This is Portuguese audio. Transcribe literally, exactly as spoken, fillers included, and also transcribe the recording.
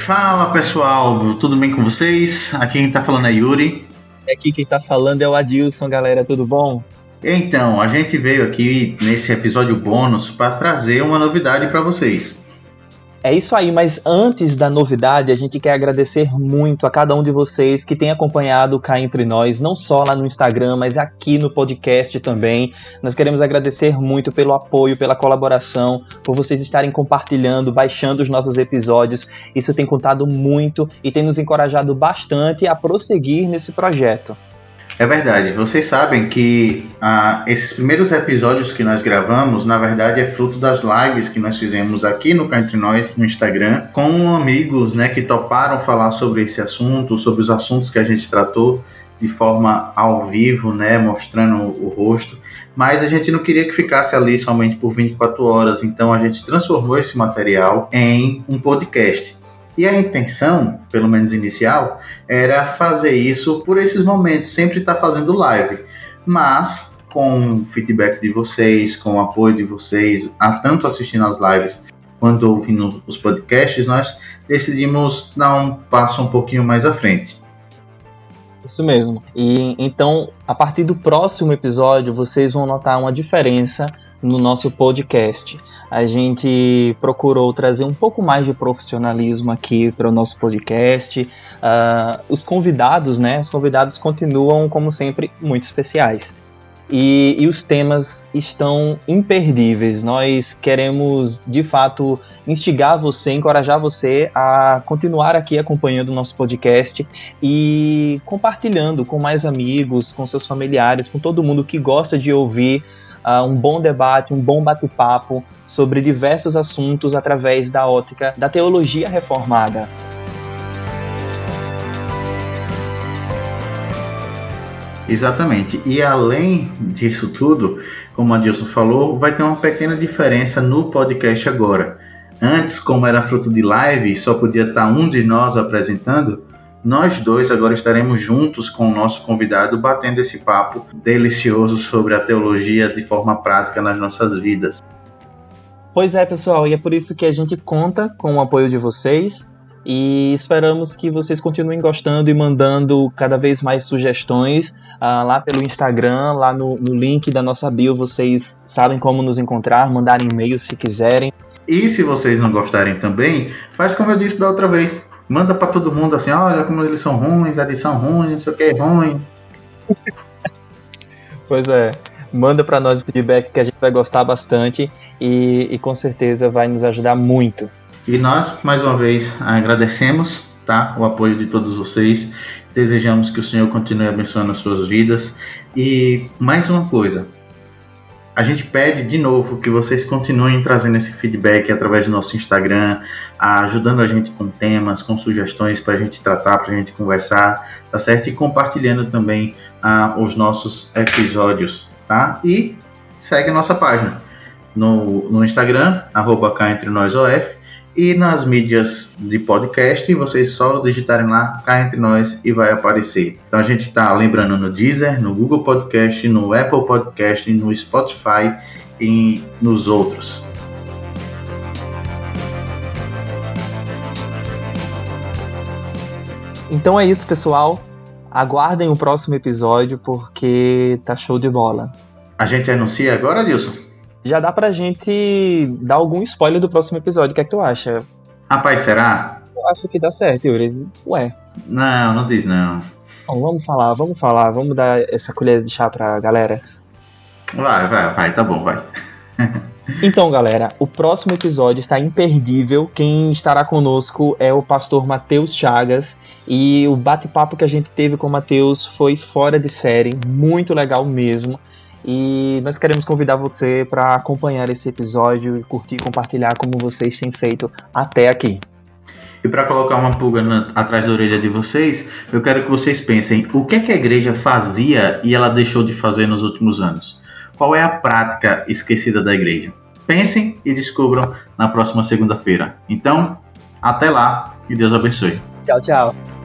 Fala pessoal, tudo bem com vocês? Aqui quem tá falando é Yuri. Aqui quem tá falando é o Adilson, galera, tudo bom? Então, a gente veio aqui nesse episódio bônus para trazer uma novidade para vocês. É isso aí, mas antes da novidade, a gente quer agradecer muito a cada um de vocês que tem acompanhado o Cá Entre Nós, não só lá no Instagram, mas aqui no podcast também. Nós queremos agradecer muito pelo apoio, pela colaboração, por vocês estarem compartilhando, baixando os nossos episódios. Isso tem contado muito e tem nos encorajado bastante a prosseguir nesse projeto. É verdade, vocês sabem que ah, esses primeiros episódios que nós gravamos, na verdade, é fruto das lives que nós fizemos aqui no Cá Entre Nós, no Instagram, com amigos, né, que toparam falar sobre esse assunto, sobre os assuntos que a gente tratou de forma ao vivo, né, mostrando o rosto, mas a gente não queria que ficasse ali somente por vinte e quatro horas, então a gente transformou esse material em um podcast. E a intenção, pelo menos inicial, era fazer isso por esses momentos, sempre estar fazendo live. Mas, com o feedback de vocês, com o apoio de vocês, tanto assistindo as lives quanto ouvindo os podcasts, nós decidimos dar um passo um pouquinho mais à frente. Isso mesmo. E então, a partir do próximo episódio, vocês vão notar uma diferença no nosso podcast. A gente procurou trazer um pouco mais de profissionalismo aqui para o nosso podcast. Uh, os convidados, né? Os convidados continuam, como sempre, muito especiais. E, e os temas estão imperdíveis. Nós queremos, de fato, instigar você, encorajar você a continuar aqui acompanhando o nosso podcast e compartilhando com mais amigos, com seus familiares, com todo mundo que gosta de ouvir Uh, um bom debate, um bom bate-papo sobre diversos assuntos através da ótica da teologia reformada. Exatamente. E além disso tudo, como a Adilson falou, vai ter uma pequena diferença no podcast agora. Antes, como era fruto de live, só podia estar um de nós apresentando, nós dois agora estaremos juntos com o nosso convidado batendo esse papo delicioso sobre a teologia de forma prática nas nossas vidas. Pois é, pessoal, e é por isso que a gente conta com o apoio de vocês e esperamos que vocês continuem gostando e mandando cada vez mais sugestões uh, lá pelo Instagram, lá no, no link da nossa bio, vocês sabem como nos encontrar, mandarem e-mail se quiserem. E se vocês não gostarem também, faz como eu disse da outra vez. Manda pra todo mundo assim, olha como eles são ruins, eles são ruins, não sei o que é ruim. Pois é, manda pra nós o feedback que a gente vai gostar bastante e, e com certeza vai nos ajudar muito. E nós, mais uma vez, agradecemos, tá, o apoio de todos vocês, desejamos que o Senhor continue abençoando as suas vidas. E mais uma coisa, a gente pede de novo que vocês continuem trazendo esse feedback através do nosso Instagram, ajudando a gente com temas, com sugestões para a gente tratar, para a gente conversar, tá certo? E compartilhando também ah, os nossos episódios, tá? E segue a nossa página no, no Instagram, arroba Cá Entre Nós O F, e nas mídias de podcast, vocês só digitarem lá Cá Entre Nós e vai aparecer. Então a gente está lembrando no Deezer, no Google Podcast, no Apple Podcast, no Spotify e nos outros. Então é isso, pessoal. Aguardem o próximo episódio porque tá show de bola. A gente anuncia agora, Adilson? Já dá pra gente dar algum spoiler do próximo episódio. O que é que tu acha? Rapaz, será? Eu acho que dá certo, Yuri. Ué. Não, não diz não. Bom, vamos falar, vamos falar. Vamos dar essa colher de chá pra galera. Vai, vai, vai. Tá bom, vai. Então, galera, o próximo episódio está imperdível. Quem estará conosco é o pastor Matheus Chagas. E o bate-papo que a gente teve com o Matheus foi fora de série. Muito legal mesmo. E nós queremos convidar você para acompanhar esse episódio e curtir e compartilhar como vocês têm feito até aqui. E para colocar uma pulga na, atrás da orelha de vocês, eu quero que vocês pensem o que é que a igreja fazia e ela deixou de fazer nos últimos anos. Qual é a prática esquecida da igreja? Pensem e descubram na próxima segunda-feira. Então, até lá e Deus abençoe. Tchau, tchau.